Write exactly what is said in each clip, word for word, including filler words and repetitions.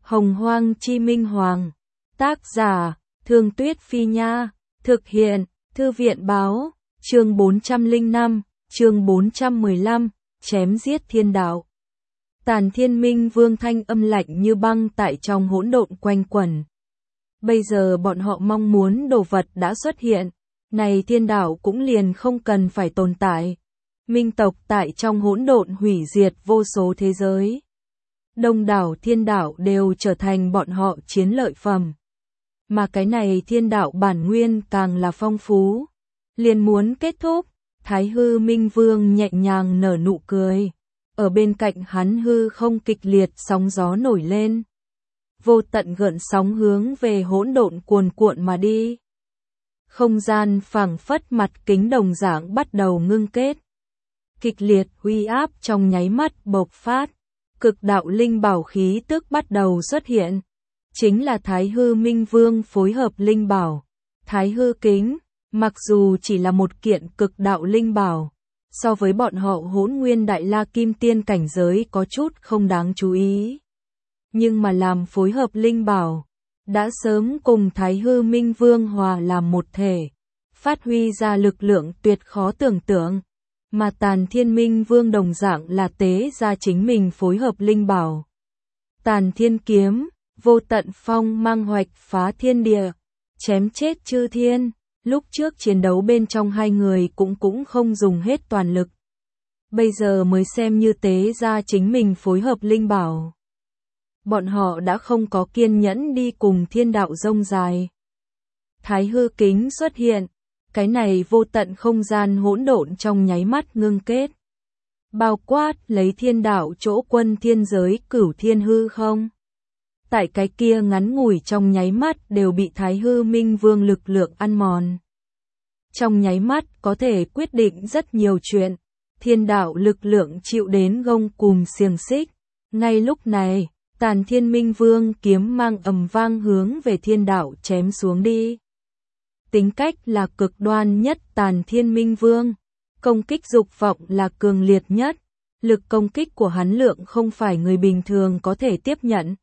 Hồng Hoang Chi Minh Hoàng. Tác giả, Thương Tuyết Phi Nha. Thực hiện, Thư viện Báo. Chương bốn trăm lẻ năm, chương bốn trăm mười lăm, chém giết thiên đạo. Tàn Thiên Minh Vương thanh âm lạnh như băng tại trong hỗn độn quanh quẩn. Bây giờ bọn họ mong muốn đồ vật đã xuất hiện, này thiên đạo cũng liền không cần phải tồn tại. Minh tộc tại trong hỗn độn hủy diệt vô số thế giới. Đông đảo thiên đạo đều trở thành bọn họ chiến lợi phẩm. Mà cái này thiên đạo bản nguyên càng là phong phú. Liền muốn kết thúc, Thái Hư Minh Vương nhẹ nhàng nở nụ cười. Ở bên cạnh hắn hư không kịch liệt sóng gió nổi lên. Vô tận gợn sóng hướng về hỗn độn cuồn cuộn mà đi. Không gian phảng phất mặt kính đồng dạng bắt đầu ngưng kết. Kịch liệt uy áp trong nháy mắt bộc phát. Cực đạo linh bảo khí tức bắt đầu xuất hiện. Chính là Thái Hư Minh Vương phối hợp linh bảo. Thái Hư Kính, mặc dù chỉ là một kiện cực đạo linh bảo, so với bọn họ Hỗn Nguyên Đại La Kim Tiên cảnh giới có chút không đáng chú ý. Nhưng mà làm phối hợp linh bảo, đã sớm cùng Thái Hư Minh Vương hòa làm một thể, phát huy ra lực lượng tuyệt khó tưởng tượng. Mà Tàn Thiên Minh Vương đồng dạng là tế ra chính mình phối hợp linh bảo. Tàn Thiên Kiếm, vô tận phong mang hoạch phá thiên địa, chém chết chư thiên. Lúc trước chiến đấu bên trong hai người cũng cũng không dùng hết toàn lực. Bây giờ mới xem như tế ra chính mình phối hợp linh bảo. Bọn họ đã không có kiên nhẫn đi cùng thiên đạo rông dài. Thái Hư Kính xuất hiện. Cái này vô tận không gian hỗn độn trong nháy mắt ngưng kết. Bao quát lấy thiên đạo chỗ quân thiên giới cửu thiên hư không. Tại cái kia ngắn ngủi trong nháy mắt đều bị Thái Hư Minh Vương lực lượng ăn mòn. Trong nháy mắt có thể quyết định rất nhiều chuyện. Thiên đạo lực lượng chịu đến gông cùm xiềng xích. Ngay lúc này, Tàn Thiên Minh Vương kiếm mang ầm vang hướng về thiên đạo chém xuống đi. Tính cách là cực đoan nhất Tàn Thiên Minh Vương. Công kích dục vọng là cường liệt nhất. Lực công kích của hắn lượng không phải người bình thường có thể tiếp nhận.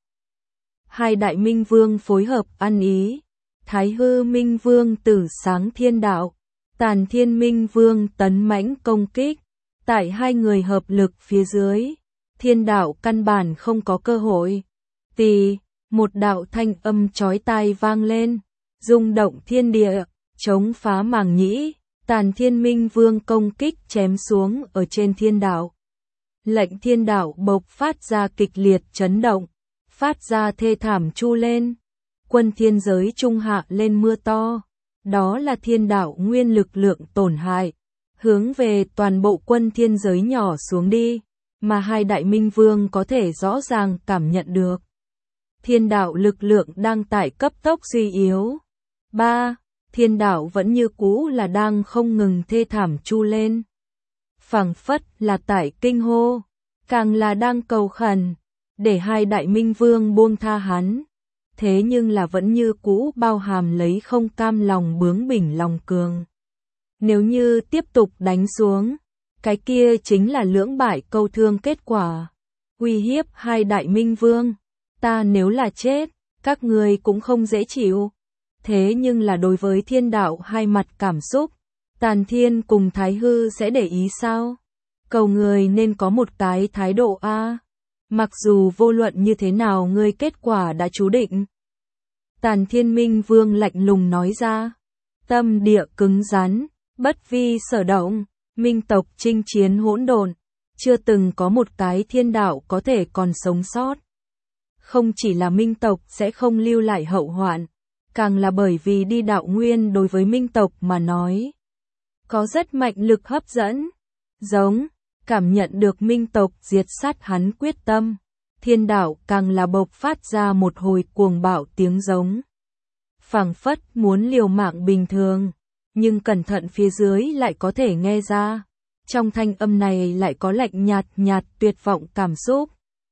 Hai đại Minh Vương phối hợp ăn ý. Thái Hư Minh Vương tử sáng thiên đạo. Tàn Thiên Minh Vương tấn mãnh công kích. Tại hai người hợp lực phía dưới, thiên đạo căn bản không có cơ hội. Tì, một đạo thanh âm chói tai vang lên. Rung động thiên địa, chống phá màng nhĩ, Tàn Thiên Minh Vương công kích chém xuống ở trên thiên đạo. Lệnh thiên đạo bộc phát ra kịch liệt chấn động, phát ra thê thảm chu lên. Quân thiên giới trung hạ lên mưa to, đó là thiên đạo nguyên lực lượng tổn hại, hướng về toàn bộ quân thiên giới nhỏ xuống đi, mà hai đại Minh Vương có thể rõ ràng cảm nhận được. Thiên đạo lực lượng đang tại cấp tốc suy yếu. ba. Thiên đạo vẫn như cũ là đang không ngừng thê thảm chu lên. Phảng phất là tại kinh hô, càng là đang cầu khẩn, để hai đại Minh Vương buông tha hắn. Thế nhưng là vẫn như cũ bao hàm lấy không cam lòng bướng bỉnh lòng cường. Nếu như tiếp tục đánh xuống, cái kia chính là lưỡng bại câu thương kết quả. Uy hiếp hai đại Minh Vương, ta nếu là chết, các người cũng không dễ chịu. Thế nhưng là đối với thiên đạo hai mặt cảm xúc, Tàn Thiên cùng Thái Hư sẽ để ý sao? Cầu người nên có một cái thái độ a. Mặc dù vô luận như thế nào ngươi kết quả đã chú định. Tàn Thiên Minh Vương lạnh lùng nói ra. Tâm địa cứng rắn, bất vi sở động, minh tộc chinh chiến hỗn độn, chưa từng có một cái thiên đạo có thể còn sống sót. Không chỉ là minh tộc sẽ không lưu lại hậu hoạn, càng là bởi vì đi đạo nguyên đối với minh tộc mà nói. Có rất mạnh lực hấp dẫn, giống, cảm nhận được minh tộc diệt sát hắn quyết tâm. Thiên đạo càng là bộc phát ra một hồi cuồng bạo tiếng giống. Phảng phất muốn liều mạng bình thường, nhưng cẩn thận phía dưới lại có thể nghe ra. Trong thanh âm này lại có lạnh nhạt nhạt tuyệt vọng cảm xúc.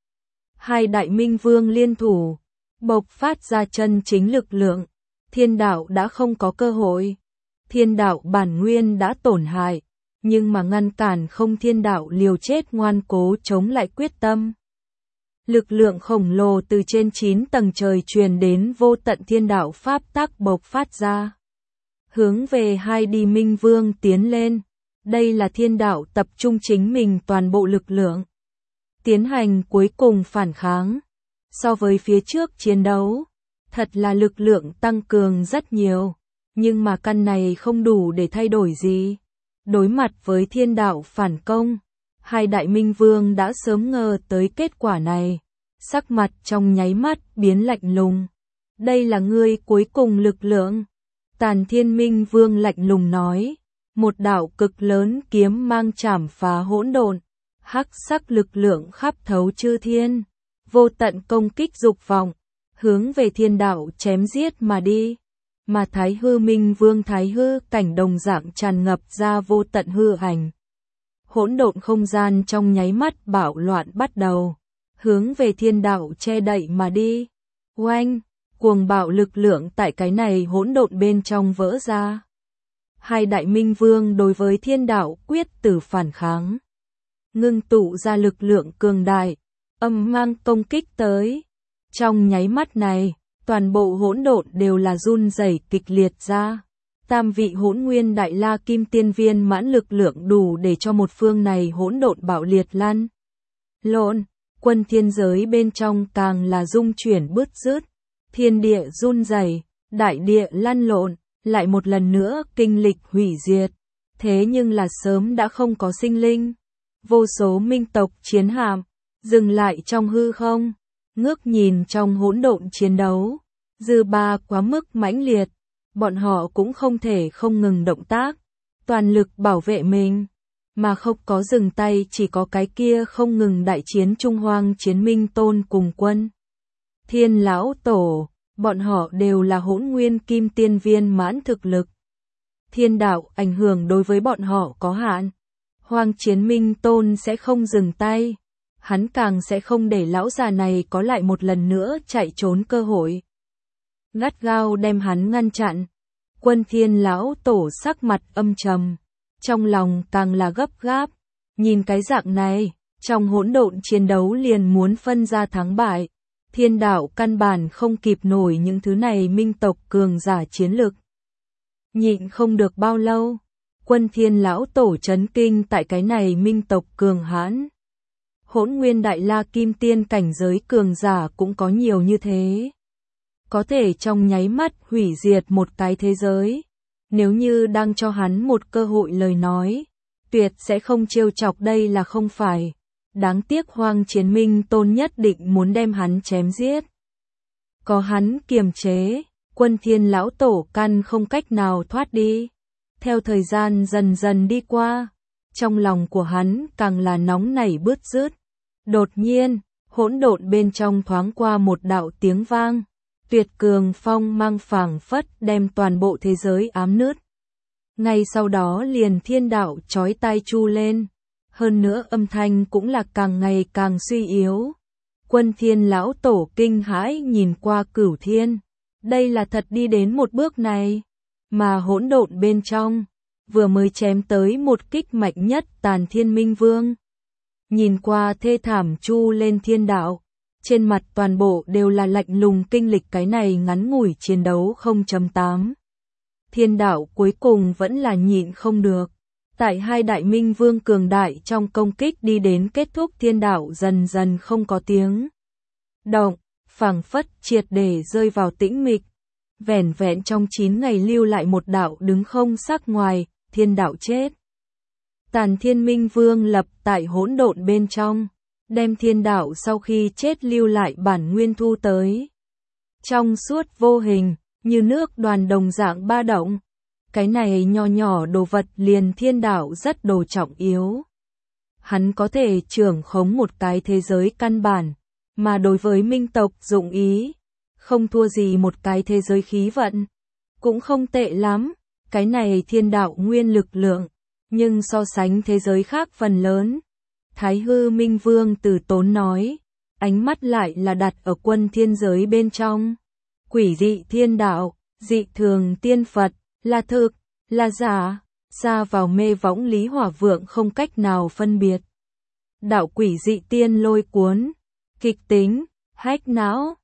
Hai đại Minh Vương liên thủ, bộc phát ra chân chính lực lượng. Thiên đạo đã không có cơ hội. Thiên đạo bản nguyên đã tổn hại, nhưng mà ngăn cản không thiên đạo liều chết ngoan cố chống lại quyết tâm. Lực lượng khổng lồ từ trên chín tầng trời truyền đến vô tận thiên đạo pháp tắc bộc phát ra. Hướng về hai đi minh vương tiến lên. Đây là thiên đạo tập trung chính mình toàn bộ lực lượng. Tiến hành cuối cùng phản kháng. So với phía trước chiến đấu, thật là lực lượng tăng cường rất nhiều. Nhưng mà căn này không đủ để thay đổi gì. Đối mặt với thiên đạo phản công, hai đại minh vương đã sớm ngờ tới kết quả này. Sắc mặt trong nháy mắt biến lạnh lùng. Đây là ngươi cuối cùng lực lượng. Tàn Thiên Minh Vương lạnh lùng nói. Một đạo cực lớn kiếm mang chảm phá hỗn độn. Hắc sắc lực lượng khắp thấu chư thiên. Vô tận công kích dục vọng. Hướng về thiên đạo chém giết mà đi. Mà Thái Hư Minh Vương Thái Hư cảnh đồng dạng tràn ngập ra vô tận hư ảnh. Hỗn độn không gian trong nháy mắt bạo loạn bắt đầu. Hướng về thiên đạo che đậy mà đi. Oanh, cuồng bạo lực lượng tại cái này hỗn độn bên trong vỡ ra. Hai đại minh vương đối với thiên đạo quyết tử phản kháng. Ngưng tụ ra lực lượng cường đại, âm mang công kích tới. Trong nháy mắt này, toàn bộ hỗn độn đều là run rẩy kịch liệt ra. Tam vị hỗn nguyên đại la kim tiên viên mãn lực lượng đủ để cho một phương này hỗn độn bạo liệt lăn. Lộn, quân thiên giới bên trong càng là rung chuyển bứt rứt. Thiên địa run rẩy, đại địa lăn lộn, lại một lần nữa kinh lịch hủy diệt. Thế nhưng là sớm đã không có sinh linh. Vô số minh tộc chiến hạm, dừng lại trong hư không, ngước nhìn trong hỗn độn chiến đấu. Dư ba quá mức mãnh liệt, bọn họ cũng không thể không ngừng động tác, toàn lực bảo vệ mình. Mà không có dừng tay, chỉ có cái kia không ngừng đại chiến Trung Hoang chiến minh tôn cùng quân. Thiên lão tổ, bọn họ đều là hỗn nguyên kim tiên viên mãn thực lực. Thiên đạo ảnh hưởng đối với bọn họ có hạn. Hoang chiến minh tôn sẽ không dừng tay. Hắn càng sẽ không để lão già này có lại một lần nữa chạy trốn cơ hội. Gắt gao đem hắn ngăn chặn. Quân thiên lão tổ sắc mặt âm trầm. Trong lòng càng là gấp gáp. Nhìn cái dạng này, trong hỗn độn chiến đấu liền muốn phân ra thắng bại. Thiên đạo căn bản không kịp nổi những thứ này minh tộc cường giả chiến lực. Nhịn không được bao lâu, quân thiên lão tổ chấn kinh tại cái này minh tộc cường hãn. Hỗn nguyên đại la kim tiên cảnh giới cường giả cũng có nhiều như thế. Có thể trong nháy mắt hủy diệt một cái thế giới. Nếu như đang cho hắn một cơ hội lời nói, tuyệt sẽ không trêu chọc, đây là không phải. Đáng tiếc Hoang chiến minh tôn nhất định muốn đem hắn chém giết. Có hắn kiềm chế, quân thiên lão tổ căn không cách nào thoát đi. Theo thời gian dần dần đi qua, trong lòng của hắn càng là nóng nảy bứt rứt. Đột nhiên, hỗn độn bên trong thoáng qua một đạo tiếng vang. Tuyệt cường phong mang phảng phất đem toàn bộ thế giới ám nứt. Ngay sau đó liền thiên đạo chói tai chu lên. Hơn nữa âm thanh cũng là càng ngày càng suy yếu. Quân thiên lão tổ kinh hãi nhìn qua cửu thiên. Đây là thật đi đến một bước này. Mà hỗn độn bên trong, vừa mới chém tới một kích mạnh nhất Tàn Thiên Minh Vương. Nhìn qua thê thảm chu lên thiên đạo. Trên mặt toàn bộ đều là lạnh lùng kinh lịch cái này ngắn ngủi chiến đấu không chấm tám. Thiên đạo cuối cùng vẫn là nhịn không được. Tại hai đại minh vương cường đại trong công kích đi đến kết thúc, thiên đạo dần dần không có tiếng động, phảng phất triệt để rơi vào tĩnh mịch. Vẻn vẹn trong chín ngày lưu lại một đạo đứng không sắc ngoài, thiên đạo chết. Tàn Thiên Minh Vương lập tại hỗn độn bên trong, đem thiên đạo sau khi chết lưu lại bản nguyên thu tới. Trong suốt vô hình, như nước đoàn đồng dạng ba động. Cái này nho nhỏ đồ vật liền thiên đạo rất đồ trọng yếu. Hắn có thể trưởng khống một cái thế giới căn bản, mà đối với minh tộc dụng ý, không thua gì một cái thế giới khí vận. Cũng không tệ lắm, cái này thiên đạo nguyên lực lượng, nhưng so sánh thế giới khác phần lớn. Thái Hư Minh Vương từ tốn nói, ánh mắt lại là đặt ở quân thiên giới bên trong. Quỷ dị thiên đạo, dị thường tiên Phật, là thực, là giả, xa vào mê võng Lý Hỏa Vượng không cách nào phân biệt. Đạo quỷ dị tiên lôi cuốn, kịch tính, hack não,